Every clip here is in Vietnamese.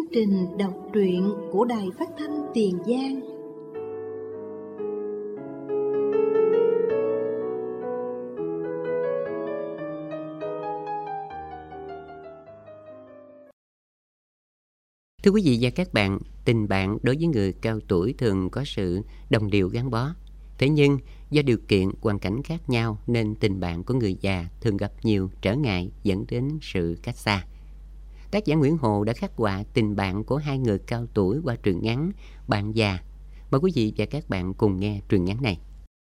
trình đọc truyện của Đài Phát thanh Tiền Giang. Thưa quý vị và các bạn, tình bạn đối với người cao tuổi thường có sự đồng điệu gắn bó. Thế nhưng, do điều kiện, hoàn cảnh khác nhau nên tình bạn của người già thường gặp nhiều trở ngại dẫn đến sự cách xa. Tác giả Nguyễn Hồ đã khắc họa tình bạn của hai người cao tuổi qua truyện ngắn Bạn Già. Mời quý vị và các bạn cùng nghe truyện ngắn này.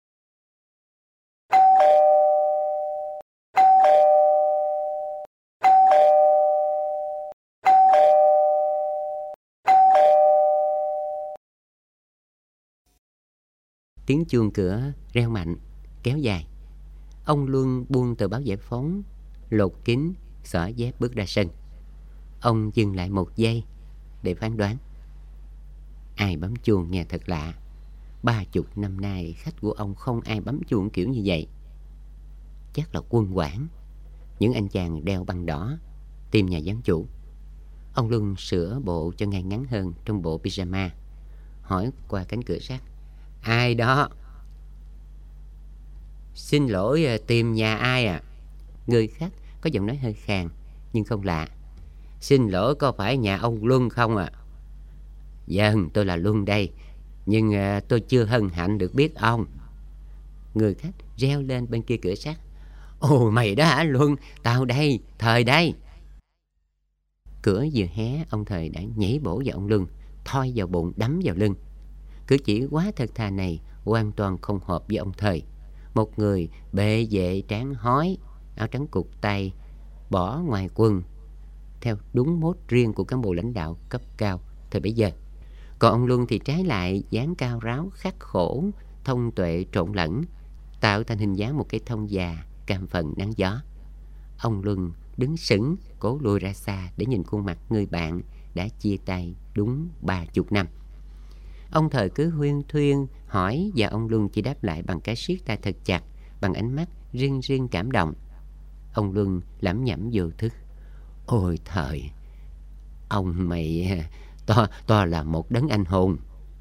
Tiếng chuông cửa reo mạnh, kéo dài. Ông Luân buông tờ báo Giải Phóng, lột kính, xỏ dép bước ra sân. Ông dừng lại một giây để phán đoán. Ai bấm chuông nghe thật lạ. 30 năm nay khách của ông không ai bấm chuông kiểu như vậy. Chắc là Quân Quảng, những anh chàng đeo băng đỏ, tìm nhà giám chủ. Ông Luân sửa bộ cho ngay ngắn hơn trong bộ pyjama, hỏi qua cánh cửa sắt. Ai đó? Xin lỗi, tìm nhà ai à? Người khách có giọng nói hơi khàn nhưng không lạ. Xin lỗi, có phải nhà ông Luân không ạ? Vâng, tôi là Luân đây, nhưng tôi chưa hân hạnh được biết ông. Người khách reo lên bên kia cửa sắt. Ồ, mày đó hả Luân? Tao đây, Thời đây. Cửa vừa hé, ông Thời đã nhảy bổ vào ông Luân, thoi vào bụng đấm vào lưng. Cử chỉ quá thật thà này hoàn toàn không hợp với ông Thời, một người bệ vệ trán hói, áo trắng cụt tay, bỏ ngoài quần, theo đúng mốt riêng của cán bộ lãnh đạo cấp cao thời bấy giờ. Còn ông Luân thì trái lại, dáng cao ráo khắc khổ, thông tuệ trộn lẫn, tạo thành hình dáng một cây thông già cam phần nắng gió. Ông Luân đứng sững, cố lùi ra xa để nhìn khuôn mặt người bạn đã chia tay đúng 30 năm. Ông Thời cứ huyên thuyên hỏi và ông Luân chỉ đáp lại bằng cái siết tay thật chặt, bằng ánh mắt riêng riêng cảm động. Ông Luân lẩm nhẩm vô thức. Ôi Thời, ông mày to là một đấng anh hùng.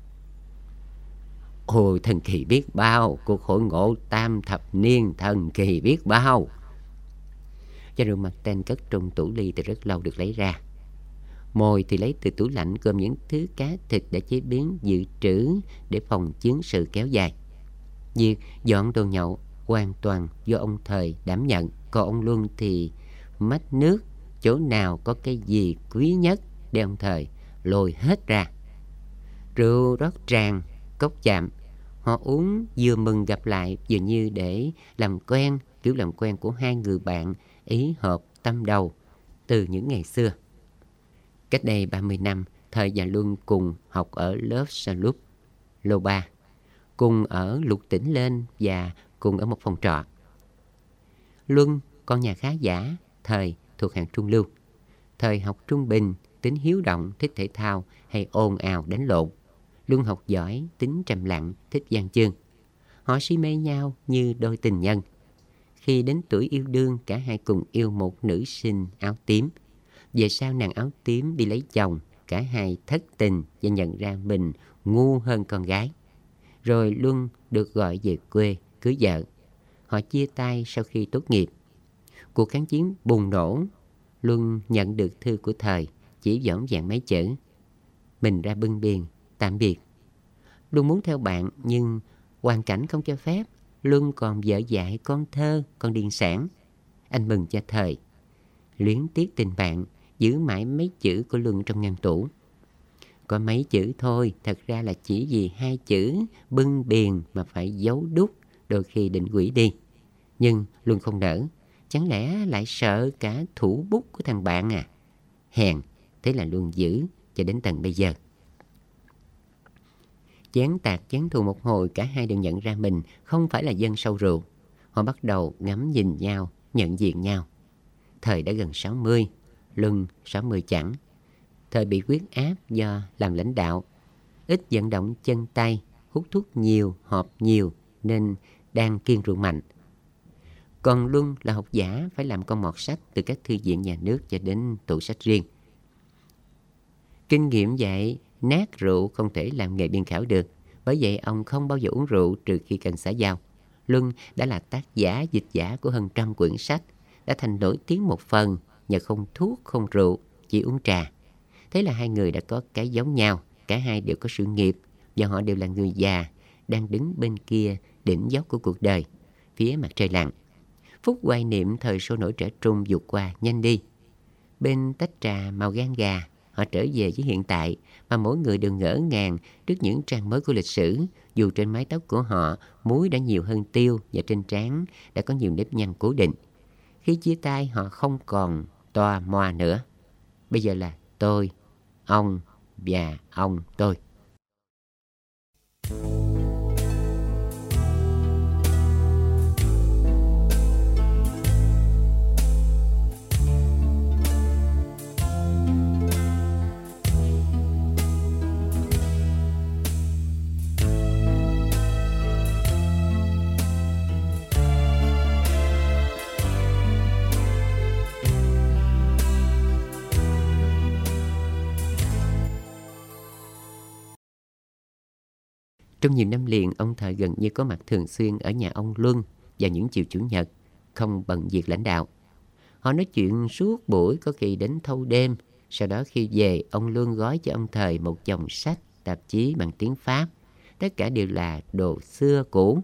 Ôi thần kỳ biết bao, cuộc hội ngộ tam thập niên thần kỳ biết bao. Chai rượu mặt ten cất trong tủ ly từ rất lâu được lấy ra. Mồi thì lấy từ tủ lạnh, gồm những thứ cá thịt đã chế biến dự trữ để phòng chiến sự kéo dài. Việc dọn đồ nhậu hoàn toàn do ông Thời đảm nhận. Còn ông Luân thì mách nước, chỗ nào có cái gì quý nhất để ông Thời lôi hết ra. Rượu rót tràn, cốc chạm. Họ uống vừa mừng gặp lại, vừa như để làm quen, kiểu làm quen của hai người bạn ý hợp tâm đầu từ những ngày xưa. Cách đây 30 năm, Thời và Luân cùng học ở lớp Saint-Luc, lô 3, cùng ở Lục Tỉnh Lên và cùng ở một phòng trọ. Luân con nhà khá giả, Thời thuộc hạng trung lưu. Thời học trung bình, tính hiếu động, thích thể thao hay ồn ào đánh lộn. Luân học giỏi, tính trầm lặng, thích văn chương. Họ si mê nhau như đôi tình nhân. Khi đến tuổi yêu đương, cả hai cùng yêu một nữ sinh áo tím. Về sau nàng áo tím đi lấy chồng, cả hai thất tình và nhận ra mình ngu hơn con gái. Rồi Luân được gọi về quê cưới vợ. Họ chia tay sau khi tốt nghiệp. Cuộc kháng chiến bùng nổ. Luân nhận được thư của Thời, chỉ vỏn vẹn mấy chữ: mình ra bưng biền, tạm biệt. Luân muốn theo bạn nhưng hoàn cảnh không cho phép. Luân còn vợ dại, con thơ, con điên sản. Anh mừng cho Thời. Luyến tiếc tình bạn, giữ mãi mấy chữ của Luân trong ngăn tủ. Có mấy chữ thôi, thật ra là chỉ vì 2 chữ bưng biền mà phải giấu đúc, đôi khi định hủy đi. Nhưng Luân không nỡ. Chẳng lẽ lại sợ cả thủ bút của thằng bạn à? Hèn, thế là Luân giữ cho đến tận bây giờ. Chán tạc chán thù một hồi, cả hai đều nhận ra mình không phải là dân sâu rượu. Họ bắt đầu ngắm nhìn nhau, nhận diện nhau. Thời đã gần 60, Luân 60 chẳng. Thời bị huyết áp do làm lãnh đạo, ít vận động chân tay, hút thuốc nhiều, họp nhiều nên đang kiêng rượu mạnh. Còn Luân là học giả, phải làm con mọt sách từ các thư viện nhà nước cho đến tủ sách riêng. Kinh nghiệm dạy nát rượu không thể làm nghề biên khảo được. Bởi vậy ông không bao giờ uống rượu trừ khi cần xã giao. Luân đã là tác giả, dịch giả của hơn 100 quyển sách, đã thành nổi tiếng một phần nhờ không thuốc, không rượu, chỉ uống trà. Thế là hai người đã có cái giống nhau, cả hai đều có sự nghiệp và họ đều là người già đang đứng bên kia đỉnh dốc của cuộc đời, phía mặt trời lặn. Phút hoài niệm thời sôi nổi trẻ trung vụt qua nhanh đi. Bên tách trà màu gan gà, họ trở về với hiện tại mà mỗi người đều ngỡ ngàng trước những trang mới của lịch sử. Dù trên mái tóc của họ muối đã nhiều hơn tiêu và trên trán đã có nhiều nếp nhăn cố định. Khi chia tay họ không còn toa moa nữa. Bây giờ là tôi, ông và ông tôi. Trong nhiều năm liền, ông Thời gần như có mặt thường xuyên ở nhà ông Luân vào những chiều Chủ nhật, không bận việc lãnh đạo. Họ nói chuyện suốt buổi, có khi đến thâu đêm. Sau đó khi về, ông Luân gói cho ông Thời một chồng sách, tạp chí bằng tiếng Pháp. Tất cả đều là đồ xưa cũ.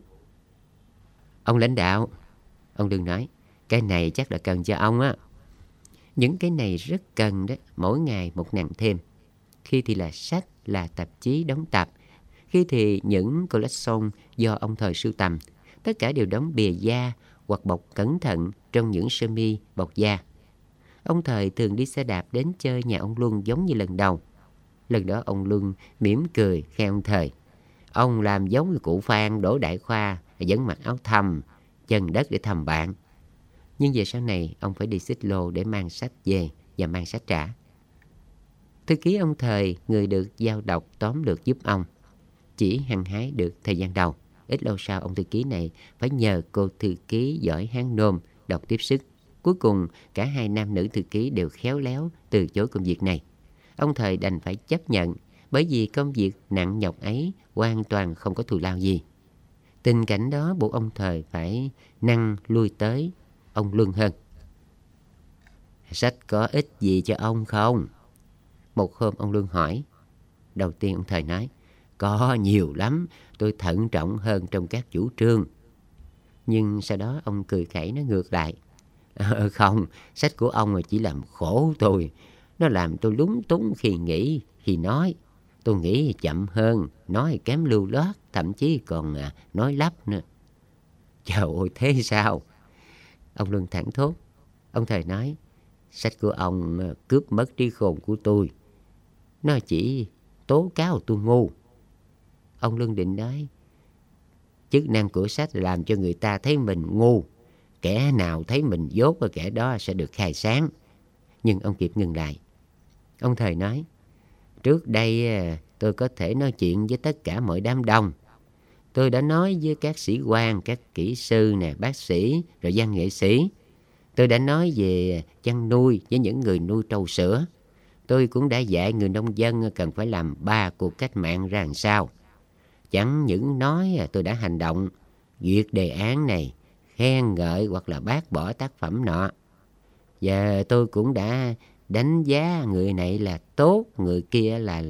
Ông lãnh đạo, ông Luân nói, cái này chắc là cần cho ông á. Những cái này rất cần đó, mỗi ngày một nặng thêm. Khi thì là sách, là tạp chí đóng tập. Khi thì những collection do ông Thời sưu tầm, tất cả đều đóng bìa da hoặc bọc cẩn thận trong những sơ mi bọc da. Ông Thời thường đi xe đạp đến chơi nhà ông Luân giống như lần đầu. Lần đó ông Luân mỉm cười khen ông Thời. Ông làm giống như cụ Phan Đỗ Đại Khoa, vẫn mặc áo thầm, chân đất để thầm bạn. Nhưng về sau này ông phải đi xích lô để mang sách về và mang sách trả. Thư ký ông Thời, người được giao đọc tóm lược giúp ông, chỉ hăng hái được thời gian đầu. Ít lâu sau, ông thư ký này phải nhờ cô thư ký giỏi Hán Nôm đọc tiếp sức. Cuối cùng, cả hai nam nữ thư ký đều khéo léo từ chối công việc này. Ông Thời đành phải chấp nhận, bởi vì công việc nặng nhọc ấy hoàn toàn không có thù lao gì. Tình cảnh đó buộc ông Thời phải năng lui tới ông Luân hơn. Sách có ích gì cho ông không? Một hôm ông Luân hỏi. Đầu tiên ông Thời nói, có nhiều lắm, tôi thận trọng hơn trong các chủ trương. Nhưng sau đó ông cười khẩy nói ngược lại. Không, sách của ông chỉ làm khổ tôi. Nó làm tôi lúng túng khi nghĩ, khi nói. Tôi nghĩ chậm hơn, nói kém lưu loát, thậm chí còn nói lắp nữa. Trời ơi, thế sao? Ông Luân thẳng thốt. Ông Thời nói, sách của ông cướp mất trí khôn của tôi. Nó chỉ tố cáo tôi ngu. Ông Luân định nói, chức năng của sách là làm cho người ta thấy mình ngu. Kẻ nào thấy mình dốt và kẻ đó sẽ được khai sáng. Nhưng ông kịp ngừng lại. Ông Thời nói, trước đây tôi có thể nói chuyện với tất cả mọi đám đông. Tôi đã nói với các sĩ quan, các kỹ sư, bác sĩ, rồi văn nghệ sĩ. Tôi đã nói về chăn nuôi với những người nuôi trâu sữa. Tôi cũng đã dạy người nông dân cần phải làm 3 cuộc cách mạng ra làm sao. Chẳng những nói, tôi đã hành động, duyệt đề án này, khen ngợi hoặc là bác bỏ tác phẩm nọ. Và tôi cũng đã đánh giá người này là tốt, người kia là...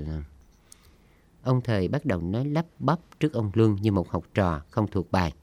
Ông Thời bắt đầu nói lắp bắp trước ông Luân như một học trò không thuộc bài.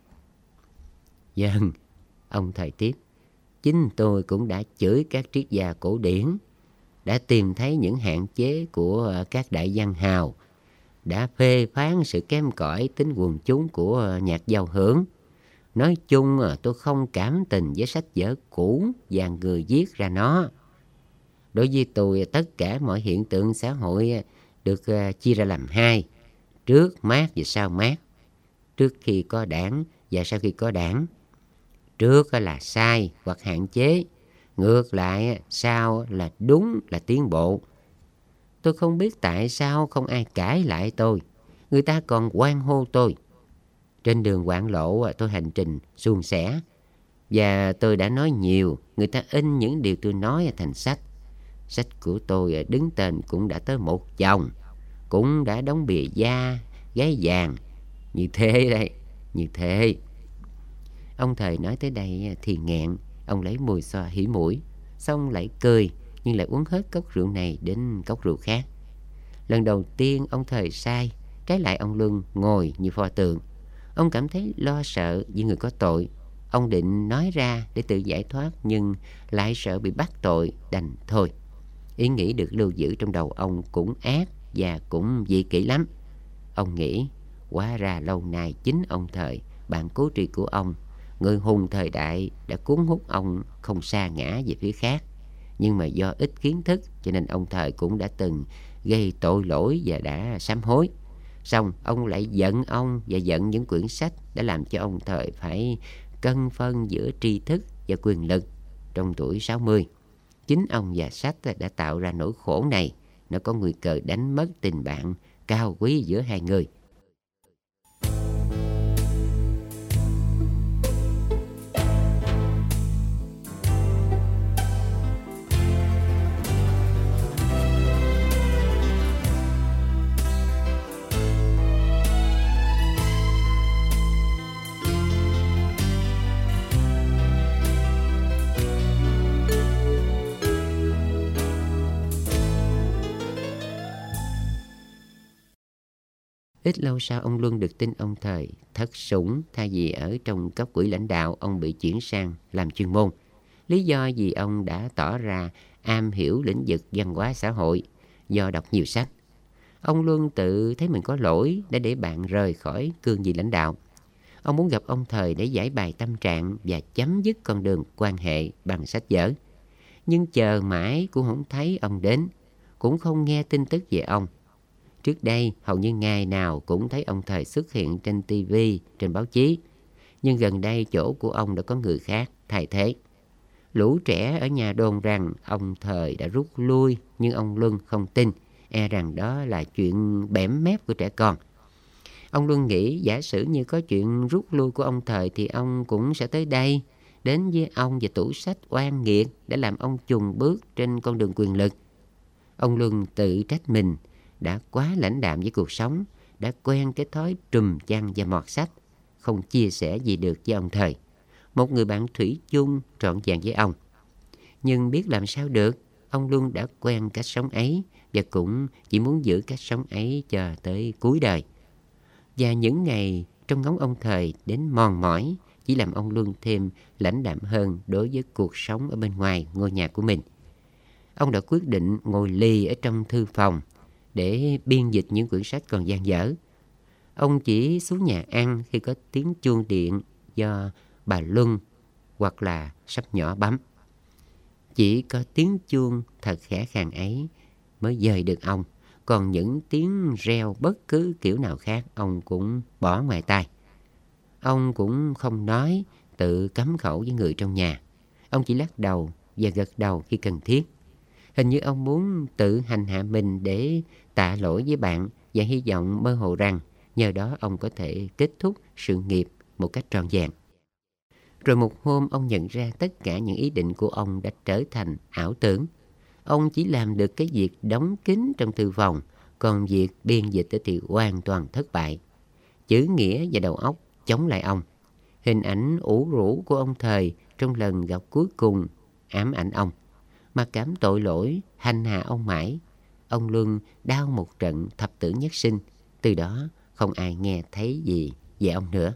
Vâng, ông Thời tiếp, chính tôi cũng đã chửi các triết gia cổ điển, đã tìm thấy những hạn chế của các đại văn hào, đã phê phán sự kém cỏi tính quần chúng của nhạc giao hưởng. Nói chung tôi không cảm tình với sách vở cũ và người viết ra nó. Đối với tôi, tất cả mọi hiện tượng xã hội được chia ra làm hai, trước Mác và sau Mác, trước khi có đảng và sau khi có đảng. Trước là sai hoặc hạn chế, ngược lại sau là đúng, là tiến bộ. Tôi không biết tại sao không ai cãi lại tôi, người ta còn hoan hô tôi. Trên đường quảng lộ tôi hành trình suôn sẻ, và tôi đã nói nhiều, người ta in những điều tôi nói thành sách. Sách của tôi đứng tên cũng đã tới 1 chồng, cũng đã đóng bìa da, gái vàng. Như thế đây, như thế. Ông Thời nói tới đây thì nghẹn. Ông lấy mùi xoa hỉ mũi, xong lại cười, nhưng lại uống hết cốc rượu này đến cốc rượu khác. Lần đầu tiên ông Thời sai, trái lại ông Luân ngồi như pho tượng. Ông cảm thấy lo sợ vì người có tội. Ông định nói ra để tự giải thoát, nhưng lại sợ bị bắt tội, đành thôi. Ý nghĩ được lưu giữ trong đầu ông cũng ác và cũng dị kỷ lắm. Ông nghĩ, hóa ra lâu nay chính ông Thời, bạn cố tri của ông, người hùng thời đại, đã cuốn hút ông không sa ngã về phía khác. Nhưng mà do ít kiến thức cho nên ông Thời cũng đã từng gây tội lỗi và đã sám hối. Xong ông lại giận ông và giận những quyển sách đã làm cho ông Thời phải cân phân giữa tri thức và quyền lực trong tuổi 60. Chính ông và sách đã tạo ra nỗi khổ này. Nó có nguy cơ đánh mất tình bạn cao quý giữa hai người. Ít lâu sau, ông Luân được tin ông Thời thất sủng. Thay vì ở trong cấp quỹ lãnh đạo, ông bị chuyển sang làm chuyên môn. Lý do vì ông đã tỏ ra am hiểu lĩnh vực văn hóa xã hội do đọc nhiều sách. Ông Luân tự thấy mình có lỗi đã để bạn rời khỏi cương vị lãnh đạo. Ông muốn gặp ông Thời để giải bày tâm trạng và chấm dứt con đường quan hệ bằng sách vở. Nhưng chờ mãi cũng không thấy ông đến, cũng không nghe tin tức về ông. Trước đây, hầu như ngày nào cũng thấy ông Thời xuất hiện trên TV, trên báo chí. Nhưng gần đây chỗ của ông đã có người khác thay thế. Lũ trẻ ở nhà đồn rằng ông Thời đã rút lui, nhưng ông Luân không tin, e rằng đó là chuyện bẽm mép của trẻ con. Ông Luân nghĩ giả sử như có chuyện rút lui của ông Thời thì ông cũng sẽ tới đây, đến với ông và tủ sách oan nghiệt để làm ông chùn bước trên con đường quyền lực. Ông Luân tự trách mình đã quá lãnh đạm với cuộc sống, đã quen cái thói trùm chăn và mọt sách, không chia sẻ gì được với ông Thời, một người bạn thủy chung trọn vẹn với ông. Nhưng biết làm sao được, ông Luân đã quen cách sống ấy và cũng chỉ muốn giữ cách sống ấy cho tới cuối đời. Và những ngày trong ngóng ông Thời đến mòn mỏi chỉ làm ông Luân thêm lãnh đạm hơn đối với cuộc sống ở bên ngoài ngôi nhà của mình. Ông đã quyết định ngồi lì ở trong thư phòng để biên dịch những quyển sách còn dang dở. Ông chỉ xuống nhà ăn khi có tiếng chuông điện do bà Luân hoặc là sắp nhỏ bấm. Chỉ có tiếng chuông thật khẽ khàng ấy mới dời được ông. Còn những tiếng reo bất cứ kiểu nào khác ông cũng bỏ ngoài tai. Ông cũng không nói, tự cấm khẩu với người trong nhà. Ông chỉ lắc đầu và gật đầu khi cần thiết. Hình như ông muốn tự hành hạ mình để tạ lỗi với bạn và hy vọng mơ hồ rằng nhờ đó ông có thể kết thúc sự nghiệp một cách trọn vẹn. Rồi một hôm ông nhận ra tất cả những ý định của ông đã trở thành ảo tưởng. Ông chỉ làm được cái việc đóng kín trong thư phòng, còn việc biên dịch thì hoàn toàn thất bại. Chữ nghĩa và đầu óc chống lại ông. Hình ảnh ủ rũ của ông Thời trong lần gặp cuối cùng ám ảnh ông. Mặc cảm tội lỗi hành hạ ông mãi. Ông Luân đau một trận thập tử nhất sinh. Từ đó không ai nghe thấy gì về ông nữa.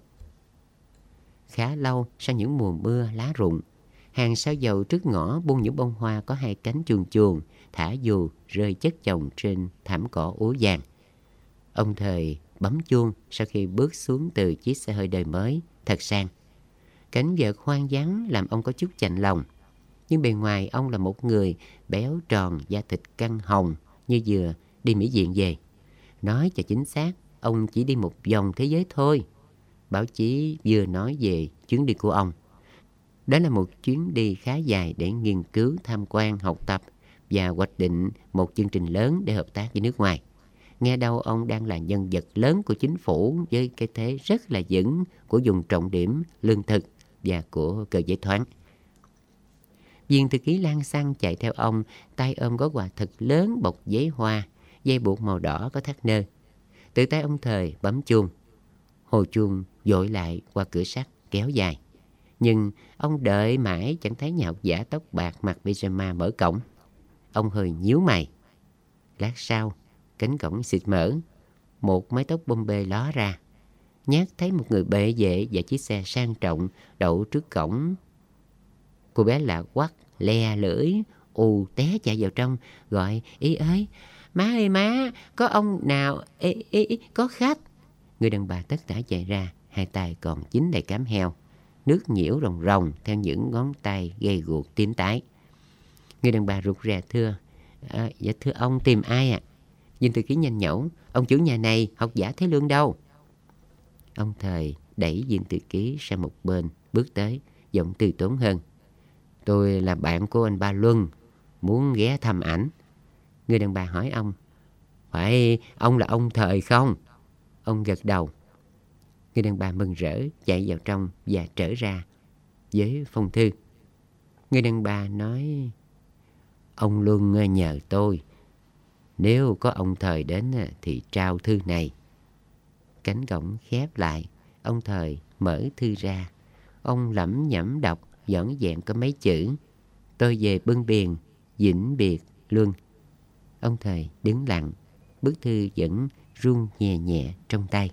Khá lâu sau những mùa mưa lá rụng, hàng sao dầu trước ngõ buông những bông hoa có hai cánh chuồn chuồn, thả dù rơi chất chồng trên thảm cỏ úa vàng. Ông Thời bấm chuông sau khi bước xuống từ chiếc xe hơi đời mới thật sang. Cảnh vật hoang vắng làm ông có chút chạnh lòng. Nhưng bề ngoài ông là một người béo tròn, da thịt căng hồng như vừa đi Mỹ viện về. Nói cho chính xác, ông chỉ đi một vòng thế giới thôi. Báo chí vừa nói về chuyến đi của ông. Đó là một chuyến đi khá dài để nghiên cứu, tham quan, học tập và hoạch định một chương trình lớn để hợp tác với nước ngoài. Nghe đâu ông đang là nhân vật lớn của chính phủ với cái thế rất là vững của vùng trọng điểm lương thực và của cơ giới thoáng. Viên thư ký lăng xăng chạy theo ông, tay ôm gói quà thật lớn bọc giấy hoa, dây buộc màu đỏ có thắt nơ. Từ tay ông Thời bấm chuông. Hồi chuông dội lại qua cửa sắt kéo dài. Nhưng ông đợi mãi chẳng thấy nhà học giả tóc bạc mặc pyjama mở cổng. Ông hơi nhíu mày. Lát sau, cánh cổng xịt mở. Một mái tóc bông bê ló ra. Nhát thấy một người bệ vệ và chiếc xe sang trọng đậu trước cổng. Cô bé lạ quắc, le lưỡi, té chạy vào trong, gọi: Ý ơi, má ơi má, có ông nào, có khách. Người đàn bà tất tả chạy ra, hai tay còn dính đầy cám heo. Nước nhiễu ròng ròng theo những ngón tay gầy guộc tím tái. Người đàn bà rụt rè thưa: Dạ thưa ông tìm ai ạ? Viên thư ký nhanh nhẩu: Ông chủ nhà này, học giả Thế Lương đâu? Ông Thời đẩy viên thư ký sang một bên, bước tới, giọng từ tốn hơn: Tôi là bạn của anh Ba Luân, muốn ghé thăm ảnh. Người đàn bà hỏi ông: Phải ông là ông Thời không? Ông gật đầu. Người đàn bà mừng rỡ chạy vào trong và trở ra với phong thư. Người đàn bà nói: Ông Luân nhờ tôi, nếu có ông Thời đến thì trao thư này. Cánh cổng khép lại. Ông Thời mở thư ra. Ông lẩm nhẩm đọc dõn dẹn có mấy chữ: Tôi về Bưng Biền, vĩnh biệt Luân. Ông Thời đứng lặng. Bức thư vẫn run nhẹ nhẹ trong tay.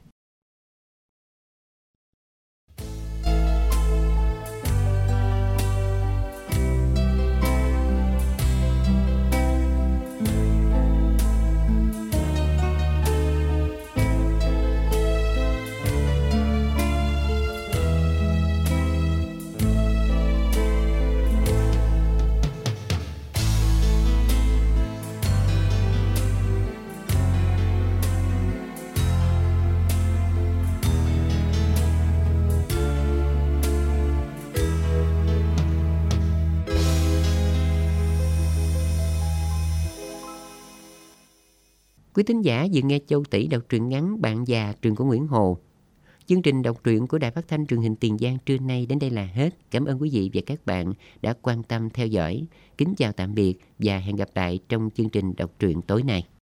Quý thính giả vừa nghe Châu Tỷ đọc truyện ngắn Bạn già truyện của Nguyễn Hồ. Chương trình đọc truyện của Đài Phát thanh Truyền hình Tiền Giang trưa nay đến đây là hết. Cảm ơn quý vị và các bạn đã quan tâm theo dõi. Kính chào tạm biệt và hẹn gặp lại trong chương trình đọc truyện tối nay.